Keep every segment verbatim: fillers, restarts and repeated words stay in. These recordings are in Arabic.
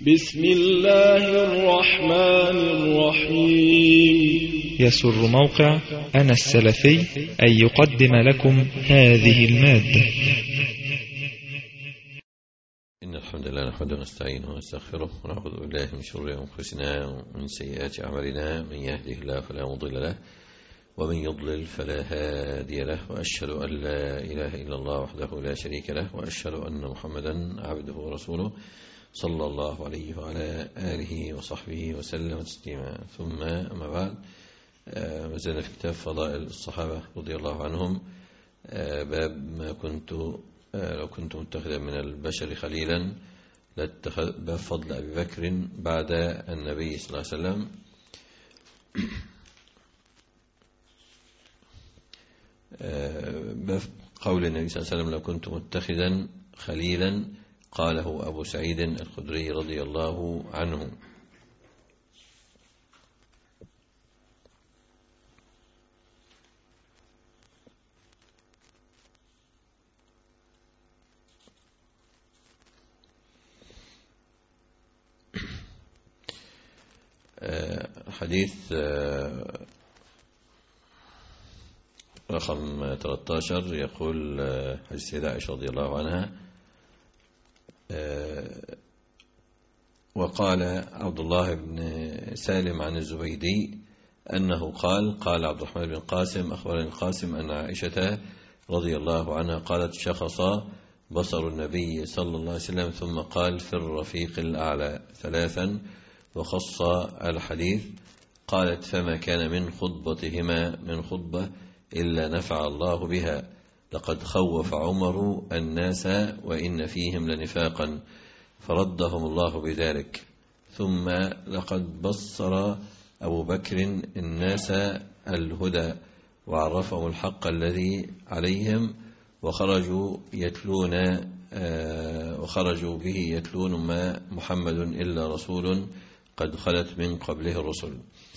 بسم الله الرحمن الرحيم. يسر موقع أنا السلفي أن يقدم لكم هذه المادة. إن الحمد لله نحمده ونستعينه ونستغفره ونعوذ بالله من شرور أنفسنا ومن سيئات أعمالنا، من يهده الله فلا مضل له ومن يضلل فلا هادي له، وأشهد أن لا إله إلا الله وحده لا شريك له، وأشهد أن محمدا عبده ورسوله صلى الله عليه وعلى آله وصحبه وسلم تسليما. ثم أما بعد، ما زلنا في كتاب فضائل الصحابة رضي الله عنهم، باب ما كنت لو كنت متخذا من البشر خليلا لاتخذ، باب فضل أبي بكر بعد النبي صلى الله عليه وسلم. باب قول النبي صلى الله عليه وسلم لو كنت متخذا خليلا، قاله أبو سعيد الخدري رضي الله عنه. حديث رقم ثلاثة عشر يقول حديث السيدة عائشة رضي الله عنها: وقال عبد الله بن سالم عن الزبيدي أنه قال قال عبد الرحمن بن قاسم أخبرني القاسم أن عائشة رضي الله عنها قالت: شخص بصر النبي صلى الله عليه وسلم ثم قال في الرفيق الأعلى ثلاثا وخص الحديث. قالت: فما كان من خطبتهما من خطبة إلا نفع الله بها، لقد خوف عمر الناس وإن فيهم لنفاقا فردهم الله بذلك. ثم لقد بصر أبو بكر الناس الهدى وعرفهم الحق الذي عليهم، وخرجوا يتلون وخرجوا به يتلون ما محمد إلا رسول قد خلت من قبله الرسل،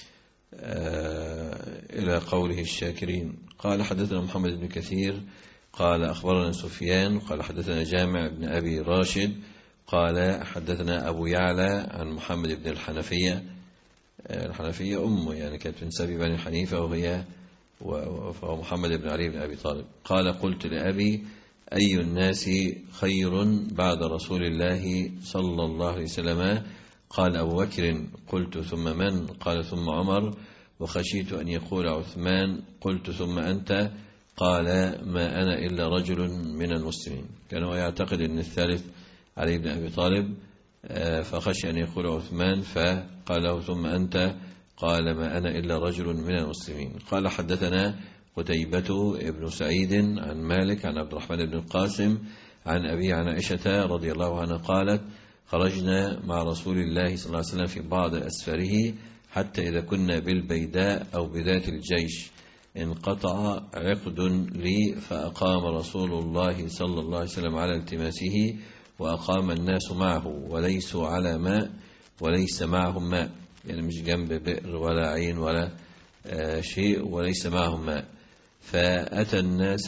إلى قوله الشاكرين. قال: حدثنا محمد بن كثير قال أخبرنا سفيان قال حدثنا جامع بن أبي راشد قال حدثنا أبو يعلى عن محمد بن الحنفية. الحنفية أمه يعني كانت من سبي بني حنيفة، وهي وهو محمد بن علي بن أبي طالب. قال: قلت لأبي: أي الناس خير بعد رسول الله صلى الله عليه وسلم؟ قال: أبو بكر. قلت: ثم من؟ قال: ثم عمر، وخشيت أن يقول عثمان. قلت: ثم أنت؟ قال: ما أنا إلا رجل من المسلمين. كان هو يعتقد أن الثالث علي بن أبي طالب، فخشي أن يقول عثمان فقال له: ثم أنت؟ قال: ما أنا إلا رجل من المسلمين. قال: حدثنا قتيبة ابن سعيد عن مالك عن عبد الرحمن بن القاسم عن أبي عن عائشة رضي الله عنها قالت: خرجنا مع رسول الله صلى الله عليه وسلم في بعض أسفاره حتى إذا كنا بالبيداء أو بذات الجيش انقطع عقد لي، فأقام رسول الله صلى الله عليه وسلم على التماسه، وأقام الناس معه وليسوا على ماء وليس معهم ماء، يعني مش جنب بئر ولا عين ولا آه شيء، وليس معهم ماء. فأتى الناس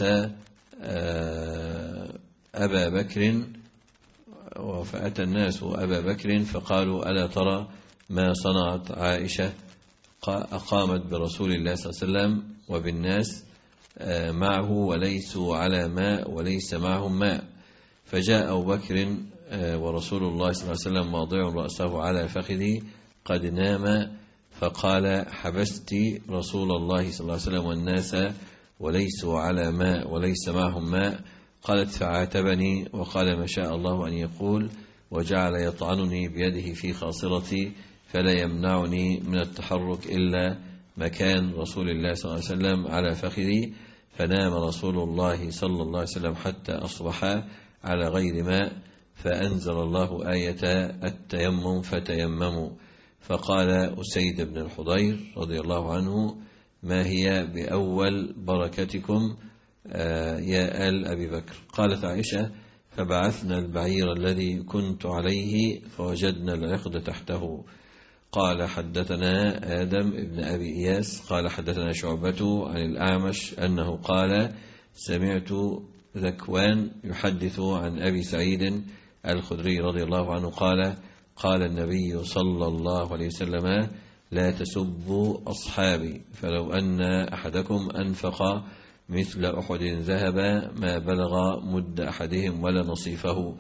آه أبا بكر فأتى الناس أبا بكر فقالوا: ألا ترى ما صنعت عائشة؟ أقامت برسول الله صلى الله عليه وسلم وبالناس معه وليسوا على ماء وليس معهم ماء. فجاء أبو بكر ورسول الله صلى الله عليه وسلم واضع رأسه على فخذي قد نام، فقال: حبست رسول الله صلى الله عليه وسلم والناس وليسوا على ماء وليس معهم ماء. قالت: فعاتبني وقال: ما شاء الله أن يقول، وجعل يطعنني بيده في خاصرتي فلا يمنعني من التحرك إلا مكان رسول الله صلى الله عليه وسلم على فخذي. فنام رسول الله صلى الله عليه وسلم حتى أصبح على غير ماء، فأنزل الله آية التيمم فتيمموا. فقال أسيد بن الحضير رضي الله عنه: ما هي بأول بركتكم يا آل أبي بكر؟ قالت عائشة: فبعثنا البعير الذي كنت عليه فوجدنا العقد تحته. قال: حدثنا آدم بن أبي إياس قال حدثنا شعبة عن الأعمش أنه قال: سمعت ذكوان يحدث عن أبي سعيد الخدري رضي الله عنه قال: قال النبي صلى الله عليه وسلم لا تسبوا أصحابي فلو أن أحدكم أنفق مثل أحد ذهب ما بلغ مد أحدهم ولا نصيفه.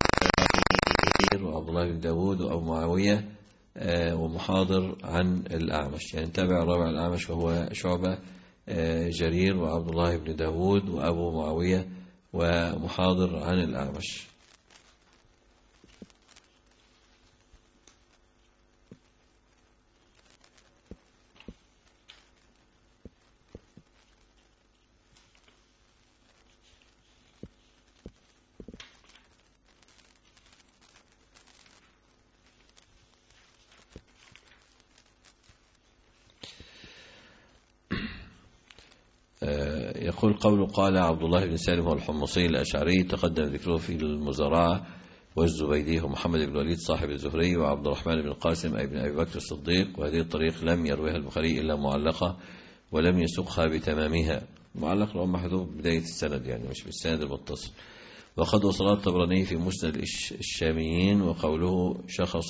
وعبد الله بن داود وأبو معاوية ومحاضر عن الأعمش، يعني تابع رابع الأعمش وهو شعبة، جرير وعبد الله بن داود وأبو معاوية ومحاضر عن الأعمش. يقول قول قال عبد الله بن سالم والحمصي الأشعري تقدم ذكره في المزارعة، والزبيدي ومحمد بن الوليد صاحب الزهري وعبد الرحمن بن القاسم أي بن أبي بكر الصديق، وهذه الطريق لم يرويها البخاري إلا معلقة ولم يسقها بتمامها. معلق لو محذوف بداية السند يعني مش بالسند المتصل. وقد وصل الطبراني في مسند الشاميين وقوله شخص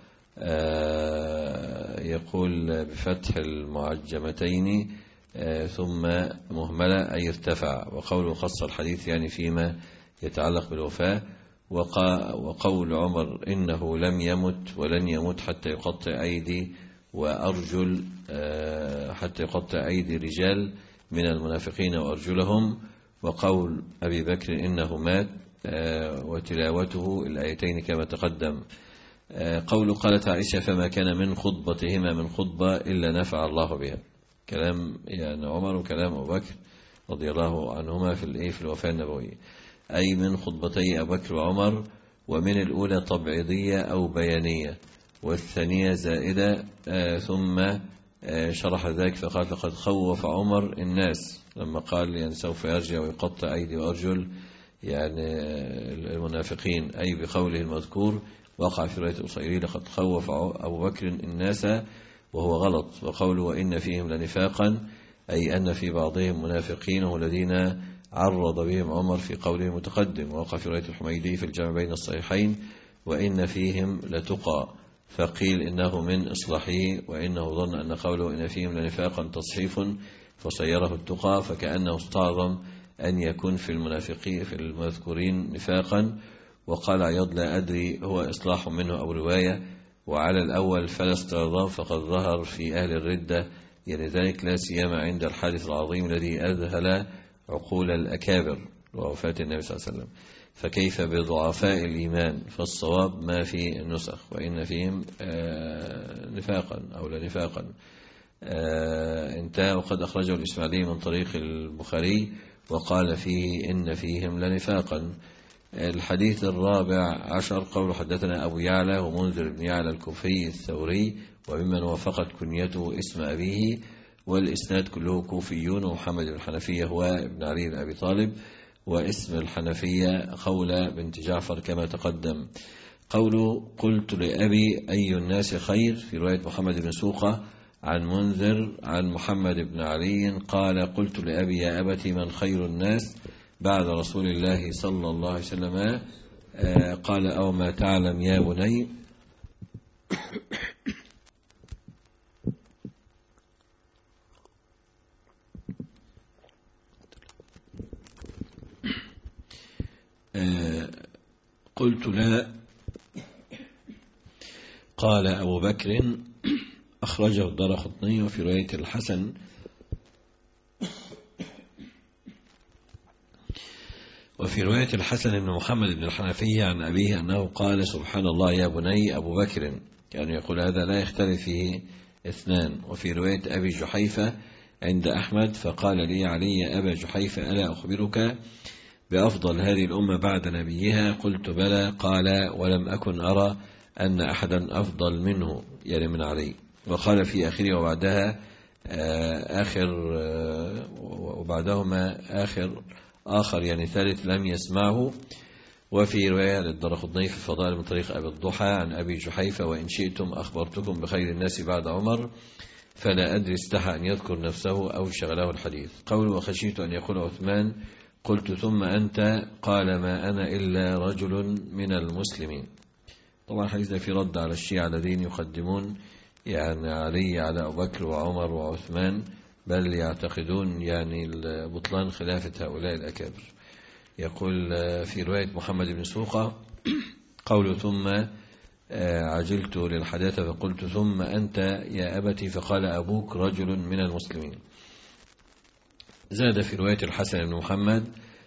يقول بفتح المعجمتين ثم مهملة أي ارتفع، وقوله خص الحديث يعني فيما يتعلق بالوفاة. وقول عمر إنه لم يمت ولن يمت حتى يقطع أيدي وأرجل حتى يقطع أيدي رجال من المنافقين وأرجلهم. وقول أبي بكر إنه مات وتلاوته الآيتين كما تقدم. قول قالت عائشة فما كان من خطبتهما من خطبة إلا نفع الله بها، كلام يعني عمر وكلام أبو بكر رضي الله عنهما في الإيه في الوفاة النبوية، أي من خطبتي أبو بكر وعمر، ومن الأولى تبعيضية أو بيانية والثانية زائدة. آه ثم آه شرح ذلك فقال لقد خوف عمر الناس لما قال يعني سوف يرجع ويقطع أيدي وأرجل يعني المنافقين، أي بقوله المذكور وقع في رواية الأصيري لقد خوف أبو بكر الناس وهو غلط. وقوله وإن فيهم لنفاقا أي أن في بعضهم منافقين والذين عرض بهم عمر في قوله المتقدم. ووقع في رواية الحميدي في الجمع بين الصحيحين وإن فيهم لتقى، فقيل إنه من إصلاحه وإنه ظن أن قوله إن فيهم لنفاقا تصحيف فصيره التقى، فكأنه استعظم أن يكون في المنافقين في المذكورين نفاقا. وقال عياض لا أدري هو إصلاح منه أو رواية، وعلى الأول فلا استعظام فقد ظهر في أهل الردة، يعني ذلك لا سيما عند الحادث العظيم الذي أذهل عقول الأكابر ووفاة النبي صلى الله عليه وسلم، فكيف بضعفاء الإيمان؟ فالصواب ما في النسخ وإن فيهم نفاقا أو لا نفاقا انتهى. وقد أخرجه الإسماعيلي من طريق البخاري وقال فيه إن فيهم لنفاقا. الحديث الرابع عشر قول حدثنا أبو يعلى ومنذر بن يعلى الكوفي الثوري وممن وافقت كنيته اسم أبيه، والإسناد كله كوفيون، ومحمد بن الحنفية هو ابن علي بن أبي طالب، واسم الحنفية خولة بنت جعفر كما تقدم. قوله قلت لأبي أي الناس خير في رواية محمد بن سوقة عن منذر عن محمد بن علي قال قلت لأبي يا أبتي من خير الناس بعد رسول الله صلى الله عليه وسلم؟ قال أو ما تعلم يا بني. قلت لا. قال أبو بكر أخرجه الدارقطني وفي رواية الحسن وفي رواية الحسن بن محمد بن الحنفية عن أبيه أنه قال سبحان الله يا بني أبو بكر، يعني يقول هذا لا يختلف فيه اثنان. وفي رواية أبي جحيفة عند أحمد فقال لي علي يا أبا جحيفة ألا أخبرك بأفضل هذه الأمة بعد نبيها؟ قلت بلى. قال ولم أكن أرى أن أحدا أفضل منه يعني من علي. وقال في آخره وبعدها آخر وبعدهما آخر آخر يعني ثالث لم يسمعه. وفي رواية للدارقطني في الفضائل من طريق أبي الضحى عن أبي جحيفة وإن شئتم أخبرتكم بخير الناس بعد عمر فلا أدري استحى أن يذكر نفسه أو شغله الحديث. قول وخشيت أن يقول عثمان قلت ثم أنت؟ قال ما أنا إلا رجل من المسلمين. طبعا الحديث ده في رد على الشيعة الذين يقدمون يعني علي على أبو بكر وعمر وعثمان، بل يعتقدون يعني بطلان خلافة هؤلاء الأكابر. يقول في رواية محمد بن سوقة قوله ثم عجلت للحداثة فقلت ثم أنت يا أبتي فقال أبوك رجل من المسلمين. زاد في رواية الحسن بن محمد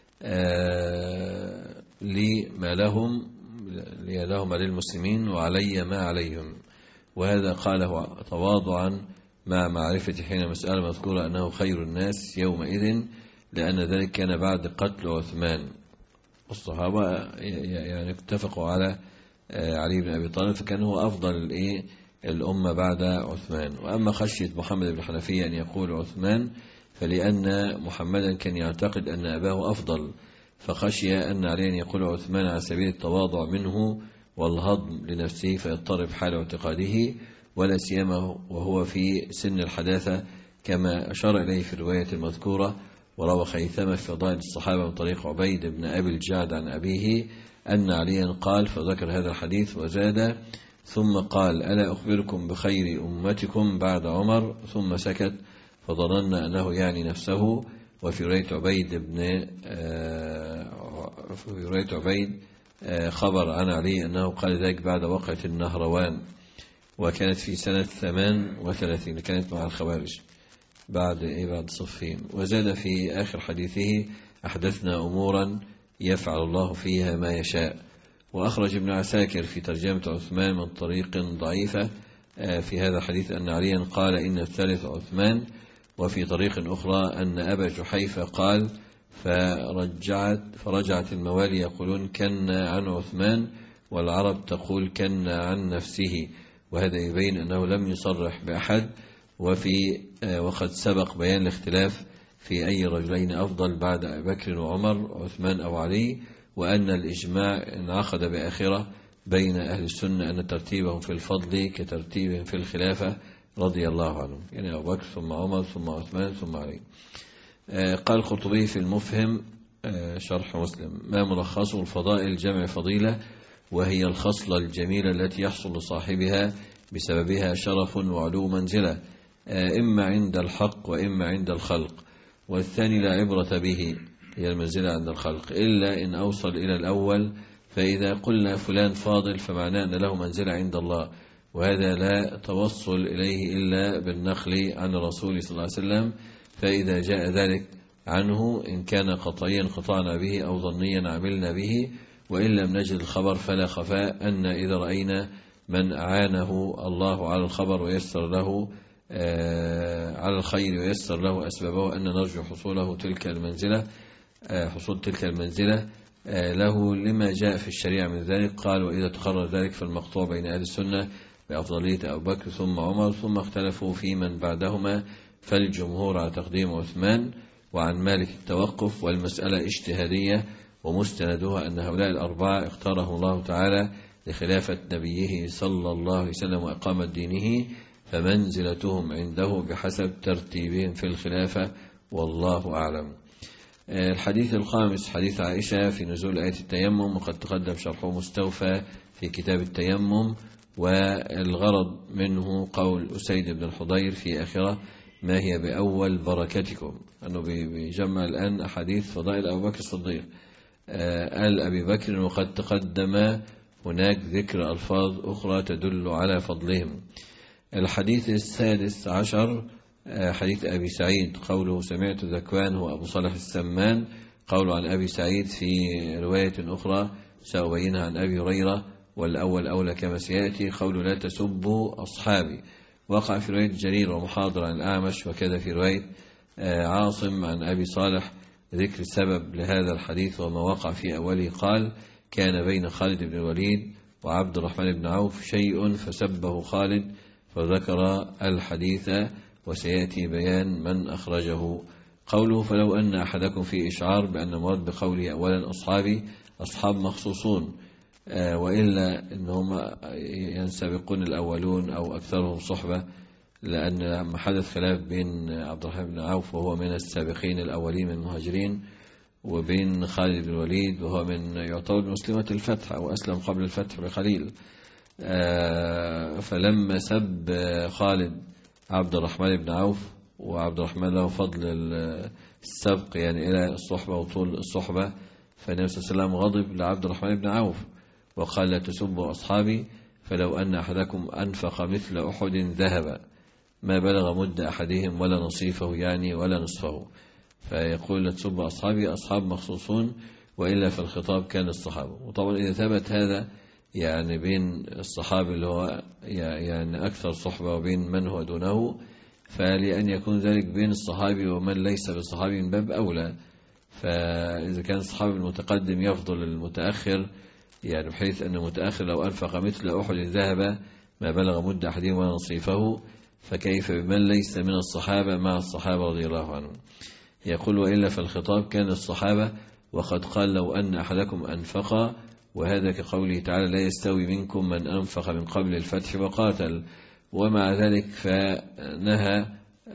لي ما لهم لي لهم للمسلمين وعلي ما عليهم، وهذا قاله تواضعا مع معرفة حين مسألة مذكورة أنه خير الناس يومئذ، لأن ذلك كان بعد قتل عثمان. الصحابة يعني اتفقوا على علي بن أبي طالب، فكان هو أفضل الإيه الأمة بعد عثمان. وأما خشية محمد بن الحنفية أن يقول عثمان فلأن محمدا كان يعتقد أن أباه أفضل، فخشي أن علي أن يقول عثمان على سبيل التواضع منه والهضم لنفسه فيضطرب حال اعتقاده، ولا سيما وهو في سن الحداثة كما أشار إليه في الرواية المذكورة. وروى خيثمة في فضائل الصحابة من طريق عبيد بن أبي الجعد عن أبيه أن عليا قال، فذكر هذا الحديث وزاد ثم قال ألا أخبركم بخير أمتكم بعد عمر، ثم سكت فظننا أنه يعني نفسه. وفي رواية عبيد بن في رواية عبيد خبر عن علي أنه قال ذلك بعد وقعة النهروان، وكانت في سنة ثمان وثلاثين، كانت مع الخوارج بعد إيه بعد صفين. وزاد في آخر حديثه أحدثنا أمورا يفعل الله فيها ما يشاء. وأخرج ابن عساكر في ترجمة عثمان من طريق ضعيفة في هذا الحديث أن عليا قال إن الثالث عثمان، وفي طريق أخرى أن أبا جحيفة قال فرجعت فرجعت الموالي يقولون كنا عن عثمان، والعرب تقول كنا عن نفسه، وهذا يبين أنه لم يصرح بأحد. وفي وقد سبق بيان الاختلاف في أي رجلين أفضل بعد أبي بكر وعمر عثمان أو علي، وأن الإجماع انعقد بآخرة بين أهل السنة أن ترتيبهم في الفضل كترتيبهم في الخلافة رضي الله عنهم، يعني أبو بكر ثم عمر ثم عثمان ثم علي. قال القرطبي في المفهم شرح مسلم ما ملخصه الفضائل جمع فضيلة، وهي الخصلة الجميلة التي يحصل لصاحبها بسببها شرف وعلو منزلة، إما عند الحق وإما عند الخلق، والثاني لا عبرة به هي المنزلة عند الخلق إلا إن أوصل إلى الأول، فإذا قلنا فلان فاضل فمعناه أن له منزلة عند الله، وهذا لا توصل إليه إلا بالنقل عن الرسول صلى الله عليه وسلم، فإذا جاء ذلك عنه إن كان قطعيا قطعنا به أو ظنيا عملنا به، وإن لم نجد الخبر فلا خفاء أن إذا رأينا من أعانه الله على الخبر ويسر له على الخير ويسر له أسبابه أن نرجو حصوله تلك المنزلة حصول تلك المنزلة له لما جاء في الشريعة من ذلك. قال وإذا تقرر ذلك فالمقطوع بين أهل السنة بأفضلية أبو بكر ثم عمر، ثم اختلفوا في من بعدهما، فالجمهور على تقديم عثمان، وعن مالك التوقف، والمسألة اجتهادية ومستندها أن هؤلاء الأربعة اختاره الله تعالى لخلافة نبيه صلى الله عليه وسلم وإقامة دينه، فمنزلتهم عنده بحسب ترتيبهم في الخلافة، والله أعلم. الحديث الخامس حديث عائشة في نزول آية التيمم، وقد تقدم شرحه مستوفى في كتاب التيمم، والغرض منه قول أسيد بن الحضير في آخرة ما هي بأول بركتكم، أنه بيجمع الآن أحاديث فضائل أبو بكر الصديق آل أبي بكر، وقد تقدم هناك ذكر ألفاظ أخرى تدل على فضلهم. الحديث السادس عشر حديث أبي سعيد قوله سمعت ذكوان هو أبو صالح السمان، قوله عن أبي سعيد في رواية أخرى سأبينها عن أبي هريرة، والأول أولى كما سيأتي، قوله لا تسبوا أصحابي، وقع في رواية جرير ومحاضر عن الأعمش، وكذا في رواية عاصم عن أبي صالح ذكر السبب لهذا الحديث وما وقع في أوله. قال كان بين خالد بن الوليد وعبد الرحمن بن عوف شيء فسبه خالد، فذكر الحديث وسيأتي بيان من أخرجه. قوله فلو أن أحدكم في إشعار بأن المراد بقوله أولا أصحابي أصحاب مخصوصون، وإلا أنهم ينسبقون الأولون أو أكثرهم صحبة، لأن لما حدث خلاف بين عبد الرحمن بن عوف وهو من السابقين الأولين من المهاجرين، وبين خالد بن الوليد وهو من يعتبر مسلمة الفتح أو أسلم قبل الفتح بقليل، فلما سب خالد عبد الرحمن بن عوف، وعبد الرحمن له فضل السبق يعني إلى الصحبة وطول الصحبة، فالنبي صلى الله عليه وسلم غضب لعبد الرحمن بن عوف وقال: لا تسبوا أصحابي فلو أن أحدكم أنفق مثل أحد ذهب ما بلغ مد أحدهم ولا نصيفه يعني ولا نصفه. فيقول: لا تسبوا أصحابي، أصحاب مخصوصون، وإلا فالخطاب كان الصحابة. وطبعا إذا ثبت هذا يعني بين الصحابي اللي هو يعني أكثر صحبة وبين من هو دونه، فلأن يكون ذلك بين الصحابي ومن ليس بالصحابي من باب أولى. فإذا كان الصحابي المتقدم يفضل المتأخر، يعني بحيث أن المتأخر لو أنفق مثل أحد ذهب ما بلغ مد أحدهم ولا نصيفه، فكيف بمن ليس من الصحابة مع الصحابة رضي الله عنهم. يقول: وإلا فالخطاب كان الصحابة، وقد قال: لو أن أحدكم أنفق، وهذا كقوله تعالى: لا يستوي منكم من أنفق من قبل الفتح وقاتل. ومع ذلك فنهى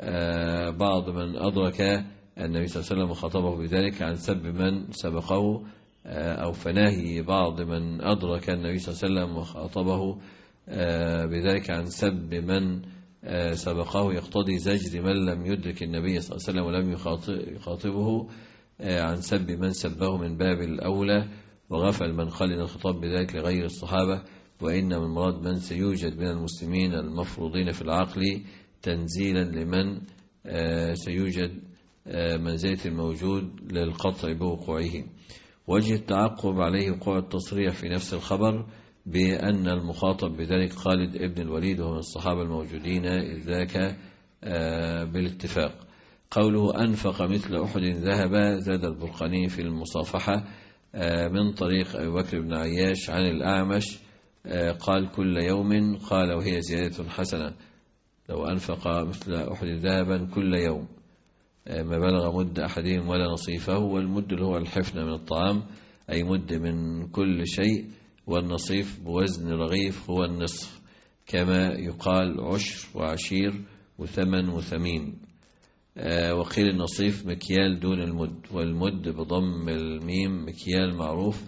بعض من أدرك النبي صلى الله عليه وسلم وخاطبه بذلك عن سب من سبقه، أو فناهي بعض من أدرك النبي صلى الله عليه وسلم وخاطبه بذلك عن سب من سبقه يقتضي زجر من لم يدرك النبي صلى الله عليه وسلم ولم يخاطبه عن سب من سبه من باب الأولى، وغفل من قال إن الخطاب بذلك لغير الصحابة، وإن من مراد من سيوجد من المسلمين المفروضين في العقل تنزيلا لمن سيوجد منزلة الموجود للقطع بوقوعه. وجه التعقب عليه وقوع التصريح في نفس الخبر بأن المخاطب بذلك خالد ابن الوليد وهو من الصحابة الموجودين إذ ذاك بالاتفاق. قوله: أنفق مثل أحد ذهب، زاد البرقاني في المصافحة من طريق أبي بكر بن عياش عن الأعمش قال: كل يوم، قال وهي زيادة حسنة، لو أنفق مثل أحد ذهبا كل يوم ما بلغ مد أحدهم ولا نصيفه. والمد اللي هو الحفنة من الطعام، أي مد من كل شيء، والنصيف بوزن رغيف هو النصف، كما يقال عشر وعشير وثمن وثمين. وقيل النصيف مكيال دون المد، والمد بضم الميم مكيال معروف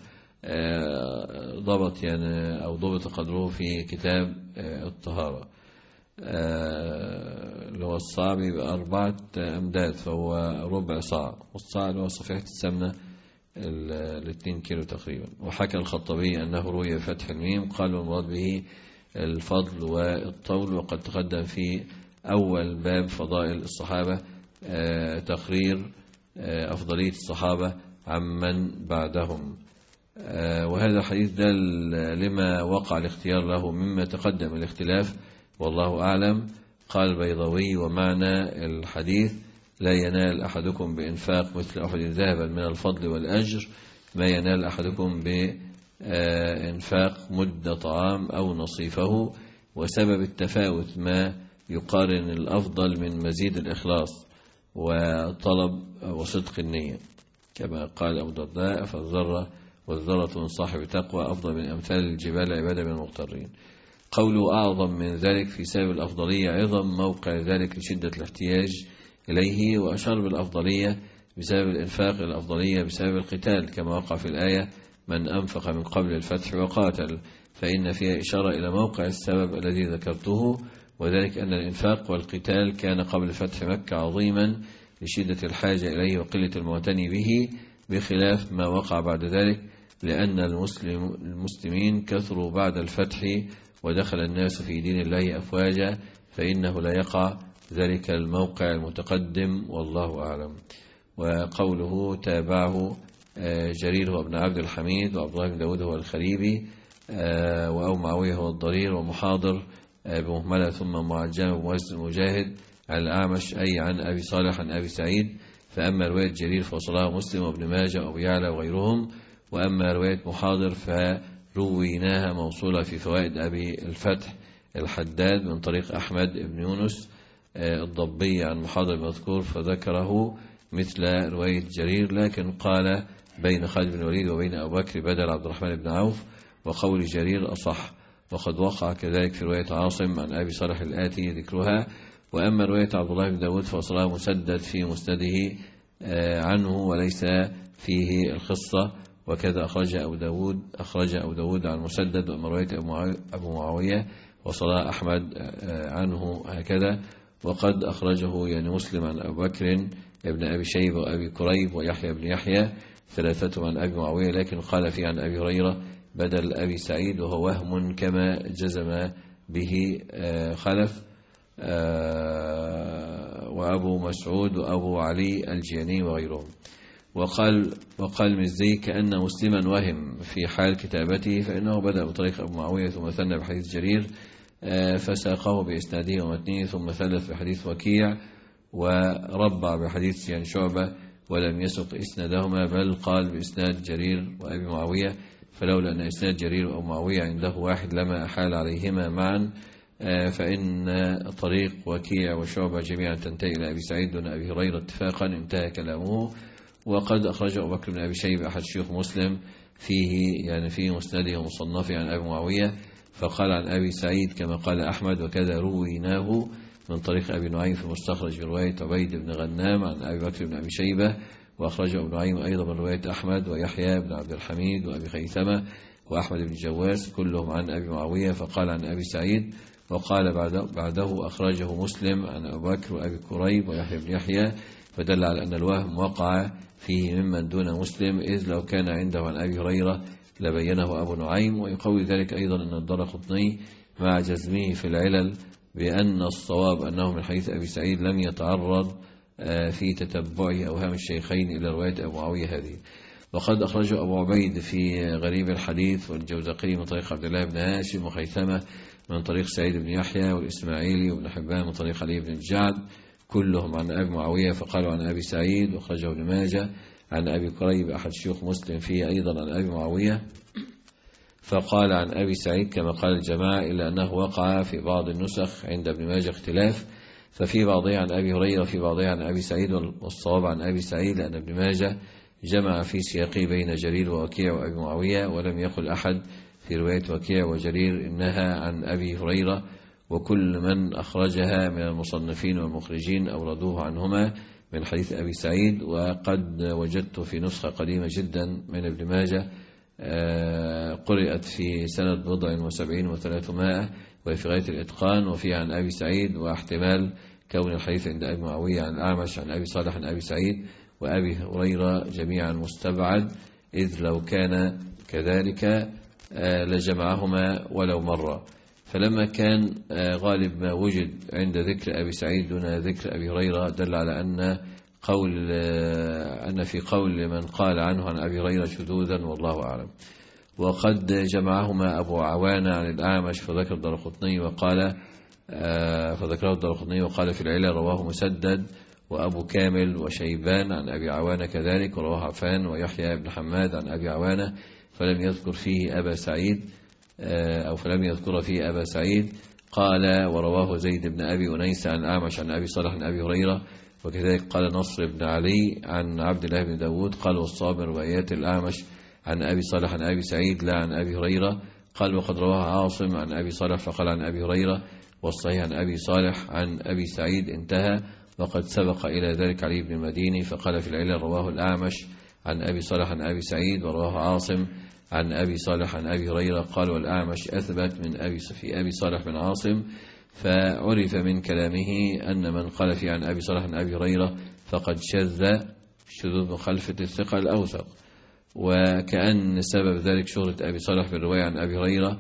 ضبط يعني أو ضبط قدره في كتاب الطهارة، اللي هو الصاع بيبقى أربعة أمداد فهو ربع صاع، والصاع اللي هو صفيحة السمنة الاثنين كيلو تقريبا. وحكى الخطبي أنه روي فتح الميم، قال والمراد به الفضل والطول. وقد تقدم في أول باب فضائل الصحابة تقرير أفضلية الصحابة عمن بعدهم، وهذا الحديث دل لما وقع الاختيار له مما تقدم الاختلاف، والله أعلم. قال البيضاوي: ومعنى الحديث: لا ينال أحدكم بإنفاق مثل أحد ذهبا من الفضل والأجر ما ينال أحدكم بإنفاق مد طعام أو نصيفه. وسبب التفاوت ما يقارن الأفضل من مزيد الإخلاص وطلب وصدق النية، كما قال أبو الدرداء: فالذرة والذرة من صاحب تقوى أفضل من أمثال الجبال عبادة من المغترين. قوله أعظم من ذلك في سبب الأفضلية عظم موقع ذلك لشدة الاحتياج إليه، وأشار بالأفضلية بسبب الإنفاق الأفضلية بسبب القتال، كما وقع في الآية: من أنفق من قبل الفتح وقاتل، فإن فيها إشارة إلى موقع السبب الذي ذكرته، وذلك أن الإنفاق والقتال كان قبل فتح مكة عظيما لشدة الحاجة إليه وقلة المعتني به، بخلاف ما وقع بعد ذلك، لأن المسلم المسلمين كثروا بعد الفتح ودخل الناس في دين الله أفواجا، فإنه لا يقع ذلك الموقع المتقدم، والله أعلم. وقوله تابعه جرير هو ابن عبد الحميد، وعبد الله بن داود هو الخريبي، وأو معاوية هو الضرير، ومحاضر بمهملة ثم معجم بموزن مجاهد عن الأعمش أي عن أبي صالح عن أبي سعيد. فأما رواية جرير فوصلها مسلم وابن ماجه وأبو يعلى وغيرهم، وأما رواية محاضر فرويناها موصولة في فوائد أبي الفتح الحداد من طريق أحمد بن يونس الضبي عن محاضر المذكور، فذكره مثل رواية جرير، لكن قال بين خالد بن الوليد وبين أبو بكر بدل عبد الرحمن بن عوف، وقول جرير أصح. وقد وقع كذلك في رواية عاصم عن أبي صالح الآتي ذكرها. وأما رواية عبد الله بن داود فوصلها مسدد في مسنده عنه وليس فيه الخصة، وكذا أخرج أبو داود أخرج أبو داود عن مسدد وأما رواية أبو معاوية وصلاح أحمد عنه هكذا. وقد أخرجه يعني مسلم عن أبو بكر ابن أبي شيبة وأبي كريب ويحيى بن يحيى ثلاثة عن أبي معاوية، لكن قال فيه عن أبي هريرة بدل أبي سعيد، وهو وهم كما جزم به خلف وأبو مسعود وأبو علي الجياني وغيرهم. وقال وقال مزي كأن مسلما وهم في حال كتابته، فإنه بدأ بطريق أبو معاوية ثم ثنى بحديث جرير فساقه بإسناده ومتنه، ثم ثلث بحديث وكيع وربع بحديث يعني شعبة ولم يسق إسنادهما، بل قال بإسناد جرير وأبي معاوية، فلولا أن إسناد جرير وأبو معاوية عنده واحد لما أحال عليهما معا، فإن طريق وكيع وشعبة جميعا تنتهي إلى أبي سعيد دون أبي هريرة اتفاقا، انتهى كلامه. وقد أخرج أبو بكر بن أبي شيبة أحد شيوخ مسلم فيه يعني في مسنده ومصنفه عن أبي معاوية، فقال عن أبي سعيد كما قال أحمد، وكذا رويناه من طريق أبي نعيم في مستخرج برواية عبيد بن غنام عن أبي بكر بن أبي شيبة، وأخرجه ابن نعيم أيضا من رواية أحمد ويحيى بن عبد الحميد وأبي خيثمة وأحمد بن جواس كلهم عن أبي معاوية، فقال عن أبي سعيد. وقال بعده, بعده أخرجه مسلم عن أبي بكر وأبي كريب ويحيى بن يحيى، فدل على أن الوهم وقع فيه ممن دون مسلم، إذ لو كان عنده عن أبي هريرة لبينه أبو نعيم. ويقوي ذلك أيضا أن الدارقطني مع جزمه في العلل بأن الصواب أنه من حديث أبي سعيد لم يتعرض في تتبع أوهام الشيخين إلى رواية أبو معاوية هذه. وقد أخرجه أبو عبيد في غريب الحديث والجوزقي من طريق عبد الله بن هاشم وخيثمة من طريق سعيد بن يحيى والإسماعيلي وابن حبان من طريق علي بن الجعد كلهم عن أبي معاوية، فقالوا عن أبي سعيد. وأخرجه ابن ماجه عن أبي كريب أحد شيوخ مسلم فيه أيضا عن أبي معاوية، فقال عن أبي سعيد كما قال الجماعة، إلا أنه وقع في بعض النسخ عند ابن ماجه اختلاف، ففي بعضها عن أبي هريرة وفي بعضها عن أبي سعيد، والصواب عن أبي سعيد، لأن ابن ماجه جمع في سياقه بين جرير ووكيع وأبي معاوية، ولم يقل أحد في رواية وكيع وجرير إنها عن أبي هريرة، وكل من أخرجها من المصنفين والمخرجين أوردوه عنهما من حديث أبي سعيد. وقد وجدت في نسخة قديمة جدا من ابن ماجه قرأت في سنة بضع وسبعين وثلاثمائة وهي في غاية الإتقان، وفي عن أبي سعيد، واحتمال كون الحديث عند أبي معاوية عن الأعمش عن أبي صالح عن أبي سعيد وأبي هريرة جميعا مستبعد، إذ لو كان كذلك لجمعهما ولو مرة. فلما كان غالب ما وجد عند ذكر أبي سعيد دون ذكر أبي هريرة دل على أن قول أن في قول من قال عنه عن أبي هريرة شذوذا، والله أعلم. وقد جمعهما أبو عوانة عن الأعمش فذكر الدارقطني وقال فذكره الدارقطني وقال في العلة رواه مسدد وأبو كامل وشيبان عن أبي عوانة كذلك، ورواه عفان ويحيى بن حماد عن أبي عوانة، فلم يذكر فيه أبا سعيد أو فلم يذكر فيه أبا سعيد. قال ورواه زيد بن أبي أنيس عن الأعمش عن أبي صالح عن أبي هريرة، وكذلك قال نصر بن علي عن عبد الله بن داود. قال والصابر روايات الأعمش عن أبي صالح عن أبي سعيد لا عن أبي هريرة. قال وقد رواه عاصم عن أبي صالح فقال عن أبي هريرة، والصحيح عن أبي صالح عن أبي سعيد انتهى. وقد سبق إلى ذلك علي بن المديني فقال في العلة رواه الأعمش عن أبي صالح عن أبي سعيد، ورواه عاصم عن أبي صالح عن أبي هريرة. قال والأعمش أثبت من أبي في أبي صالح بن عاصم، فعرف من كلامه أن من قال فيه عن أبي صالح عن أبي هريرة فقد شذ شذوذ مخالفة الثقة الأوثق، وكأن سبب ذلك شهرة أبي صالح بالرواية عن أبي هريرة،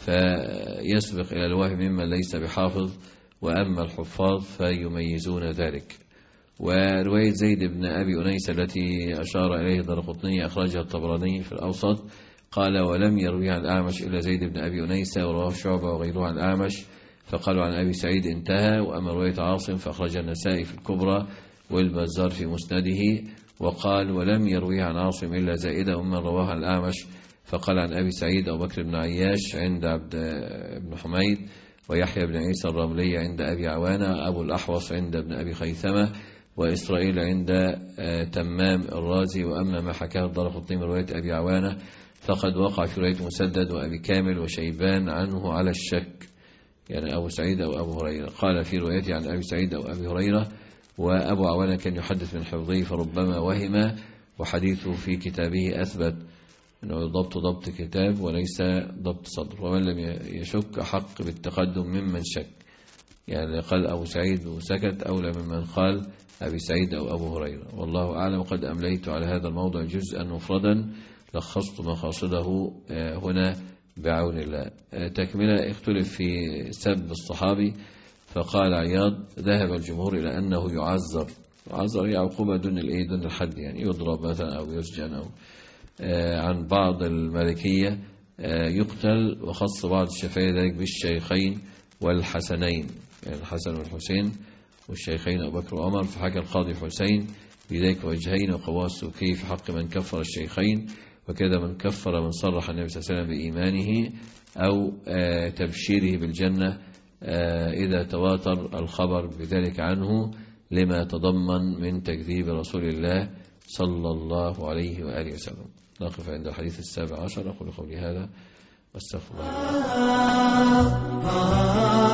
فيسبق إلى الوهم ممن ليس بحافظ، وأما الحفاظ فيميزون ذلك. ورواية زيد بن أبي أنيس التي أشار إليه الدارقطني أخرجها الطبراني في الأوسط. قال ولم يروي عن الأعمش إلا زيد بن أبي أنيس، ورواه شعبة وغيره عن الأعمش فقالوا عن أبي سعيد انتهى. وأما رواية عاصم فأخرج النسائي في الكبرى والبزار في مسنده. وقال ولم يروي عن عاصم إلا زائدة، ومن رواه عن الأعمش فقال عن أبي سعيد أبو بكر بن عياش عند عبد بن حميد، ويحيى بن عيسى الرملي عند أبي عوانة، أبو الأحوص عند ابن أبي خيثمة، وإسرائيل عند تمام الرازي. وأما ما حكاه الدارقطني من رواية أبي عوانة فقد وقع في رواية مسدد وأبي كامل وشيبان عنه على الشك، يعني أبو سعيد أو أبو هريرة. قال في روايته عن أبي سعيد أو أبي هريرة. وأبو عوانة كان يحدث من حفظه فربما وهم، وحديثه في كتابه أثبت. أنه ضبط ضبط كتاب وليس ضبط صدر. ومن لم يشك أحق بالتقدم ممن شك، يعني قال أبو سعيد وسكت أولى ممن قال أبي سعيد أو أبو هريرة. والله أعلم. قد أمليت على هذا الموضوع جزءا مفردا لخصت مقاصده هنا بعون الله. تكملة اختلف في سب الصحابي، فقال عياض ذهب الجمهور إلى أنه يعذر. يعذر هي عقوبة دون الإيه دون الحد، يعني يضرب مثلا أو يسجن أو عن بعض المالكية يقتل، وخص بعض الشافعية ذلك بالشيخين والحسنين، يعني الحسن والحسين والشيخين أبو بكر وعمر. فحكى القاضي حسين بذلك وجهين، وقواه السوكي في حق من كفر الشيخين، وكذا من كفر من صرح النبي صلى الله عليه وسلم بإيمانه أو تبشيره بالجنة إذا تواتر الخبر بذلك عنه لما تضمن من تكذيب رسول الله صلى الله عليه وآله وسلم. نقف عند الحديث السابع عشر. أقول قولي هذا واستغفر الله.